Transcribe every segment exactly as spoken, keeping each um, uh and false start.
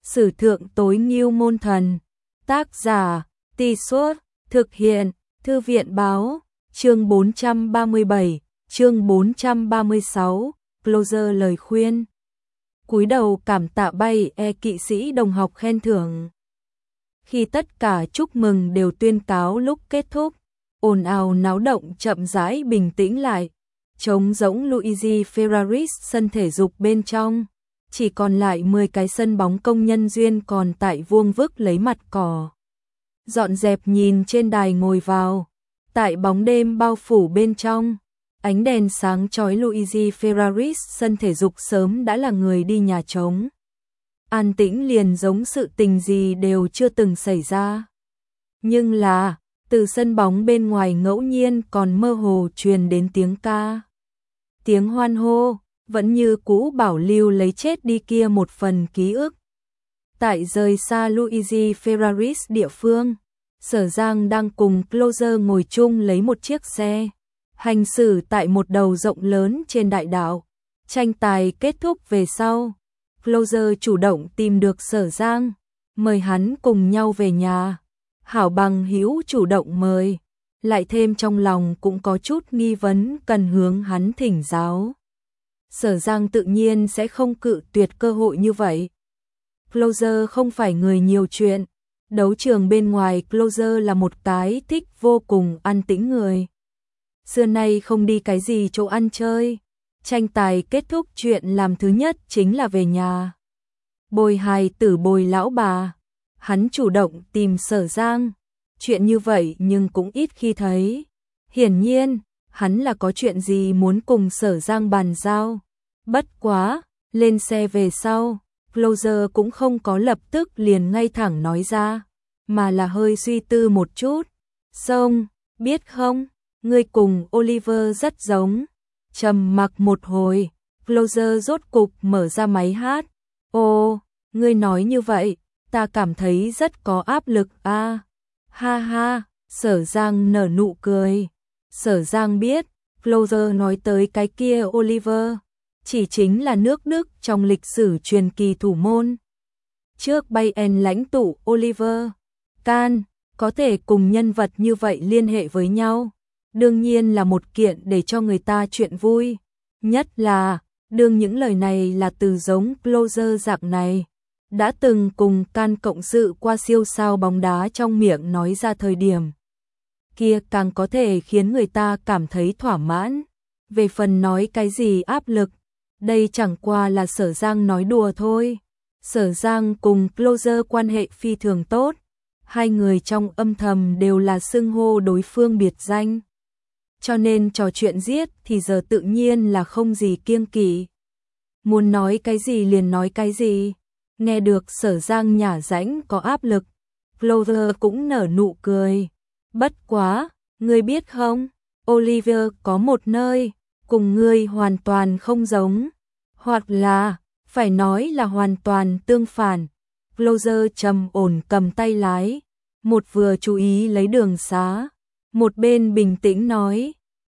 Sử thượng tối ngưu môn thần. Tác giả, Tì Suốt, thực hiện, Thư viện báo, chương bốn trăm ba mươi bảy, chương bốn trăm ba mươi sáu, Closer lời khuyên. Cúi đầu cảm tạ bay e kỵ sĩ đồng học khen thưởng. Khi tất cả chúc mừng đều tuyên cáo lúc kết thúc, ồn ào náo động chậm rãi bình tĩnh lại. Trống rỗng Luigi Ferraris sân thể dục bên trong, chỉ còn lại mười cái sân bóng công nhân duyên còn tại vuông vức lấy mặt cỏ. Dọn dẹp nhìn trên đài ngồi vào, tại bóng đêm bao phủ bên trong, ánh đèn sáng chói Luigi Ferraris sân thể dục sớm đã là người đi nhà trống. An tĩnh liền giống sự tình gì đều chưa từng xảy ra. Nhưng là, từ sân bóng bên ngoài ngẫu nhiên còn mơ hồ truyền đến tiếng ca. Tiếng hoan hô, vẫn như cũ bảo lưu lấy chết đi kia một phần ký ức. Tại rời xa Luigi Ferraris địa phương, Sở Giang đang cùng Closer ngồi chung lấy một chiếc xe, hành xử tại một đầu rộng lớn trên đại đạo. Tranh tài kết thúc về sau, Closer chủ động tìm được Sở Giang, mời hắn cùng nhau về nhà. Hảo bằng hữu chủ động mời, lại thêm trong lòng cũng có chút nghi vấn cần hướng hắn thỉnh giáo. Sở Giang tự nhiên sẽ không cự tuyệt cơ hội như vậy. Closer không phải người nhiều chuyện, đấu trường bên ngoài Closer là một cái thích vô cùng an tĩnh người. Xưa nay không đi cái gì chỗ ăn chơi, tranh tài kết thúc chuyện làm thứ nhất chính là về nhà. Bồi hài tử bồi lão bà, hắn chủ động tìm Sở Giang, chuyện như vậy nhưng cũng ít khi thấy. Hiển nhiên, hắn là có chuyện gì muốn cùng Sở Giang bàn giao. Bất quá, lên xe về sau, Closer cũng không có lập tức liền ngay thẳng nói ra, mà là hơi suy tư một chút. Xong, biết không, ngươi cùng Oliver rất giống. Trầm mặc một hồi, Closer rốt cục mở ra máy hát. Ồ, ngươi nói như vậy, ta cảm thấy rất có áp lực a. À, ha ha, Sở Giang nở nụ cười. Sở Giang biết, Closer nói tới cái kia Oliver, chỉ chính là nước Đức trong lịch sử truyền kỳ thủ môn. Trước Bayern lãnh tụ Oliver Kahn, có thể cùng nhân vật như vậy liên hệ với nhau, đương nhiên là một kiện để cho người ta chuyện vui. Nhất là, đương những lời này là từ giống Closer dạng này, đã từng cùng Kahn cộng sự qua siêu sao bóng đá trong miệng nói ra thời điểm kia càng có thể khiến người ta cảm thấy thỏa mãn. Về phần nói cái gì áp lực, đây chẳng qua là Sở Giang nói đùa thôi. Sở Giang cùng Closer quan hệ phi thường tốt, hai người trong âm thầm đều là xưng hô đối phương biệt danh. Cho nên trò chuyện giết thì giờ tự nhiên là không gì kiêng kỵ. Muốn nói cái gì liền nói cái gì. Nghe được Sở Giang nhả rãnh có áp lực, Closer cũng nở nụ cười. Bất quá, ngươi biết không, Oliver có một nơi cùng ngươi hoàn toàn không giống, hoặc là phải nói là hoàn toàn tương phản. Closer trầm ổn cầm tay lái, một vừa chú ý lấy đường xá, một bên bình tĩnh nói.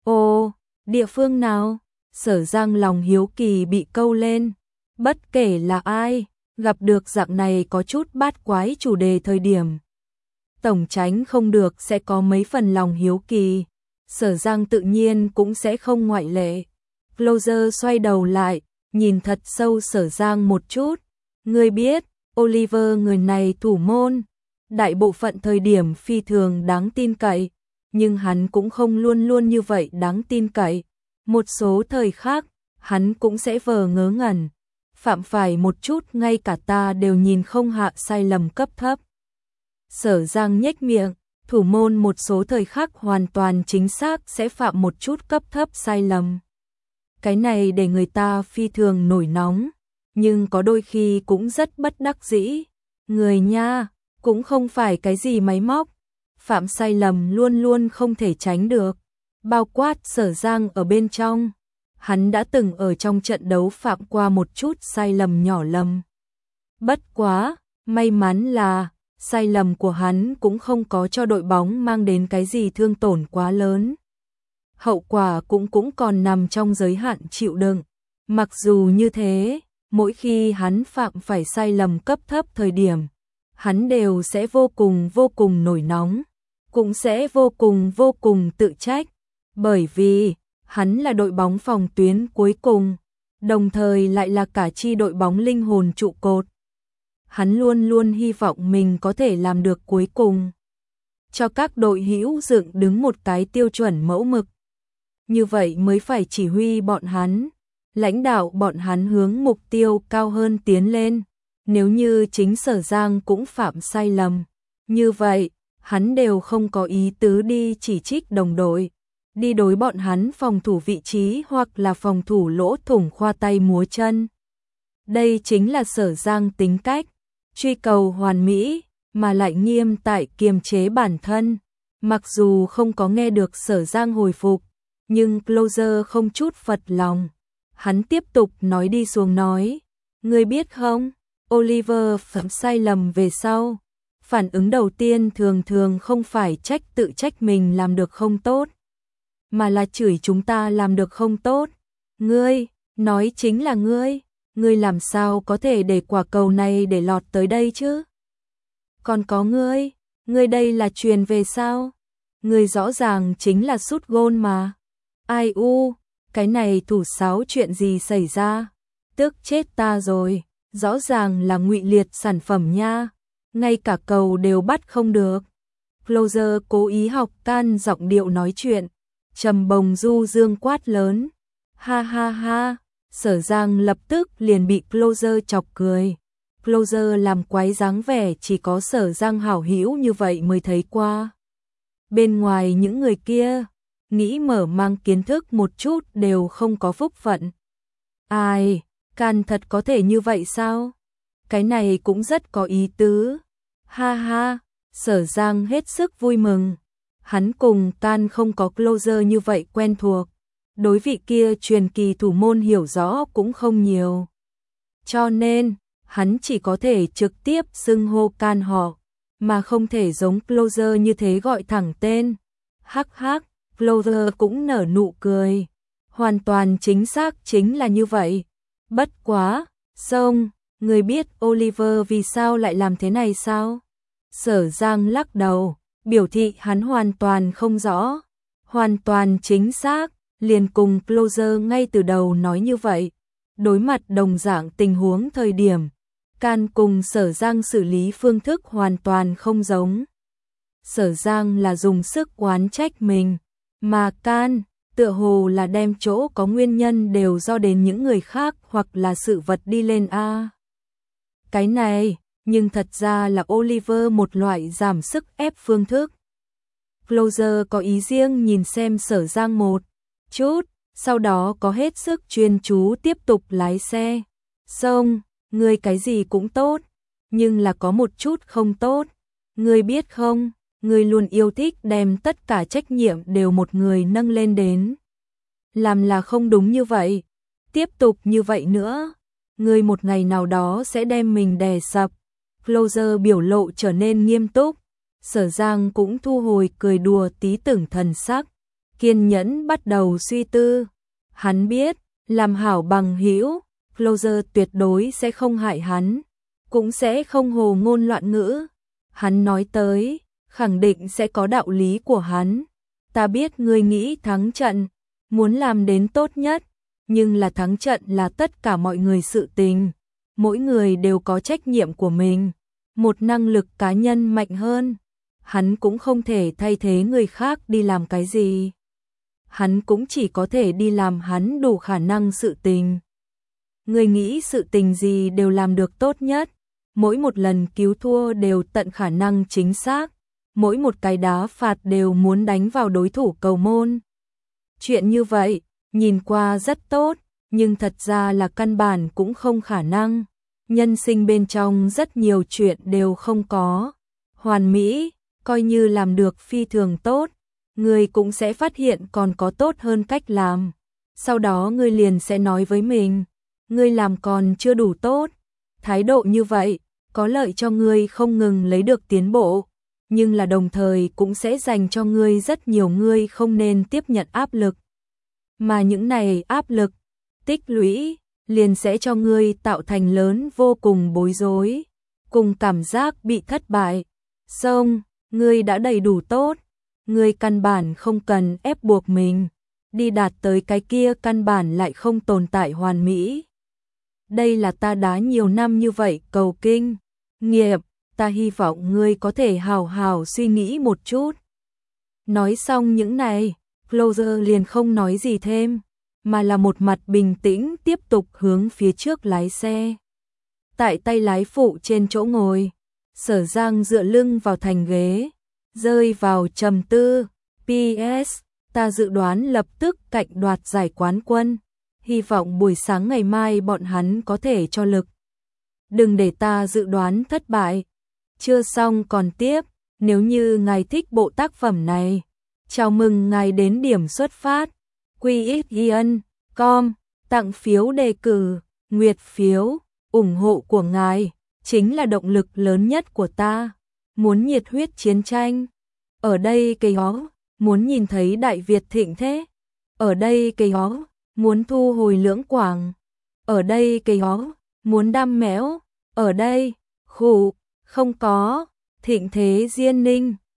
Ồ, địa phương nào? Sở Giang lòng hiếu kỳ bị câu lên. Bất kể là ai, gặp được dạng này có chút bát quái chủ đề thời điểm, tổng tránh không được sẽ có mấy phần lòng hiếu kỳ. Sở Giang tự nhiên cũng sẽ không ngoại lệ. Closer xoay đầu lại, nhìn thật sâu Sở Giang một chút. Ngươi biết, Oliver người này thủ môn, đại bộ phận thời điểm phi thường đáng tin cậy, nhưng hắn cũng không luôn luôn như vậy đáng tin cậy. Một số thời khác, hắn cũng sẽ vờ ngớ ngẩn, phạm phải một chút ngay cả ta đều nhìn không hạ sai lầm cấp thấp. Sở Giang nhếch miệng, thủ môn một số thời khắc hoàn toàn chính xác sẽ phạm một chút cấp thấp sai lầm. Cái này để người ta phi thường nổi nóng, nhưng có đôi khi cũng rất bất đắc dĩ. Người nha, cũng không phải cái gì máy móc, phạm sai lầm luôn luôn không thể tránh được, bao quát Sở Giang ở bên trong. Hắn đã từng ở trong trận đấu phạm qua một chút sai lầm nhỏ lầm. Bất quá, may mắn là sai lầm của hắn cũng không có cho đội bóng mang đến cái gì thương tổn quá lớn. Hậu quả cũng cũng còn nằm trong giới hạn chịu đựng. Mặc dù như thế, mỗi khi hắn phạm phải sai lầm cấp thấp thời điểm, hắn đều sẽ vô cùng vô cùng nổi nóng, cũng sẽ vô cùng vô cùng tự trách, bởi vì hắn là đội bóng phòng tuyến cuối cùng, đồng thời lại là cả chi đội bóng linh hồn trụ cột. Hắn luôn luôn hy vọng mình có thể làm được cuối cùng, cho các đội hữu dựng đứng một cái tiêu chuẩn mẫu mực. Như vậy mới phải chỉ huy bọn hắn, lãnh đạo bọn hắn hướng mục tiêu cao hơn tiến lên. Nếu như chính Sở Giang cũng phạm sai lầm, như vậy, hắn đều không có ý tứ đi chỉ trích đồng đội, đi đối bọn hắn phòng thủ vị trí hoặc là phòng thủ lỗ thủng khoa tay múa chân. Đây chính là Sở Giang tính cách, truy cầu hoàn mỹ, mà lại nghiêm tại kiềm chế bản thân. Mặc dù không có nghe được Sở Giang hồi phục, nhưng Closer không chút phật lòng. Hắn tiếp tục nói đi xuống nói, ngươi biết không, Oliver phạm sai lầm về sau. Phản ứng đầu tiên thường thường không phải trách tự trách mình làm được không tốt, mà là chửi chúng ta làm được không tốt. Ngươi, nói chính là ngươi, ngươi làm sao có thể để quả cầu này để lọt tới đây chứ? Còn có ngươi, ngươi đây là truyền về sao? Ngươi rõ ràng chính là sút gôn mà. Ai u, cái này thủ sáo chuyện gì xảy ra? Tức chết ta rồi, rõ ràng là ngụy liệt sản phẩm nha, ngay cả cầu đều bắt không được. Closer cố ý học can giọng điệu nói chuyện, trầm bồng du dương quát lớn. Ha ha ha, Sở Giang lập tức liền bị Closer chọc cười. Closer làm quái dáng vẻ chỉ có Sở Giang hảo hữu như vậy mới thấy qua. Bên ngoài những người kia, nghĩ mở mang kiến thức một chút đều không có phúc phận. Ai, can thật có thể như vậy sao? Cái này cũng rất có ý tứ. Ha ha, Sở Giang hết sức vui mừng. Hắn cùng can không có Closer như vậy quen thuộc. Đối vị kia truyền kỳ thủ môn hiểu rõ cũng không nhiều. Cho nên, hắn chỉ có thể trực tiếp xưng hô can họ, mà không thể giống Closer như thế gọi thẳng tên. Hắc hắc, Closer cũng nở nụ cười. Hoàn toàn chính xác chính là như vậy. Bất quá, xong, người biết Oliver vì sao lại làm thế này sao? Sở Giang lắc đầu, biểu thị hắn hoàn toàn không rõ. Hoàn toàn chính xác, liền cùng Closer ngay từ đầu nói như vậy. Đối mặt đồng dạng tình huống thời điểm, can cùng Sở Giang xử lý phương thức hoàn toàn không giống. Sở Giang là dùng sức oán trách mình, mà can, tựa hồ là đem chỗ có nguyên nhân đều do đến những người khác hoặc là sự vật đi lên a. Cái này, nhưng thật ra là Oliver một loại giảm sức ép phương thức. Closer có ý riêng nhìn xem Sở Giang một chút, sau đó có hết sức chuyên chú tiếp tục lái xe. Xong, ngươi cái gì cũng tốt, nhưng là có một chút không tốt. Ngươi biết không, ngươi luôn yêu thích đem tất cả trách nhiệm đều một người nâng lên đến. Làm là không đúng như vậy. Tiếp tục như vậy nữa, ngươi một ngày nào đó sẽ đem mình đè sập. Closer biểu lộ trở nên nghiêm túc. Sở Giang cũng thu hồi cười đùa tí tưởng thần sắc, kiên nhẫn bắt đầu suy tư. Hắn biết, làm hảo bằng hữu, Closer tuyệt đối sẽ không hại hắn, cũng sẽ không hồ ngôn loạn ngữ. Hắn nói tới, khẳng định sẽ có đạo lý của hắn. Ta biết ngươi nghĩ thắng trận, muốn làm đến tốt nhất, nhưng là thắng trận là tất cả mọi người sự tình. Mỗi người đều có trách nhiệm của mình, một năng lực cá nhân mạnh hơn. Hắn cũng không thể thay thế người khác đi làm cái gì. Hắn cũng chỉ có thể đi làm hắn đủ khả năng sự tình. Người nghĩ sự tình gì đều làm được tốt nhất. Mỗi một lần cứu thua đều tận khả năng chính xác. Mỗi một cái đá phạt đều muốn đánh vào đối thủ cầu môn. Chuyện như vậy, nhìn qua rất tốt, nhưng thật ra là căn bản cũng không khả năng. Nhân sinh bên trong rất nhiều chuyện đều không có hoàn mỹ, coi như làm được phi thường tốt, người cũng sẽ phát hiện còn có tốt hơn cách làm. Sau đó ngươi liền sẽ nói với mình, ngươi làm còn chưa đủ tốt. Thái độ như vậy, có lợi cho ngươi không ngừng lấy được tiến bộ, nhưng là đồng thời cũng sẽ dành cho ngươi rất nhiều ngươi không nên tiếp nhận áp lực. Mà những này áp lực, tích lũy, liền sẽ cho ngươi tạo thành lớn vô cùng bối rối, cùng cảm giác bị thất bại. Xong, ngươi đã đầy đủ tốt, ngươi căn bản không cần ép buộc mình, đi đạt tới cái kia căn bản lại không tồn tại hoàn mỹ. Đây là ta đã nhiều năm như vậy cầu kinh, nghiệp, ta hy vọng ngươi có thể hào hào suy nghĩ một chút. Nói xong những này, Closer liền không nói gì thêm, mà là một mặt bình tĩnh tiếp tục hướng phía trước lái xe. Tại tay lái phụ trên chỗ ngồi, Sở Giang dựa lưng vào thành ghế, rơi vào trầm tư. pê ét, ta dự đoán lập tức cạnh đoạt giải quán quân, hy vọng buổi sáng ngày mai bọn hắn có thể cho lực. Đừng để ta dự đoán thất bại. Chưa xong còn tiếp, nếu như ngài thích bộ tác phẩm này, chào mừng ngài đến điểm xuất phát quy ích yên chấm com, tặng phiếu đề cử, nguyệt phiếu, ủng hộ của ngài chính là động lực lớn nhất của ta. Muốn nhiệt huyết chiến tranh, ở đây cây ó, muốn nhìn thấy Đại Việt thịnh thế, ở đây cây ó, muốn thu hồi Lưỡng Quảng, ở đây cây ó, muốn đam mẽo, ở đây, khủ, không có, thịnh thế Diên Ninh.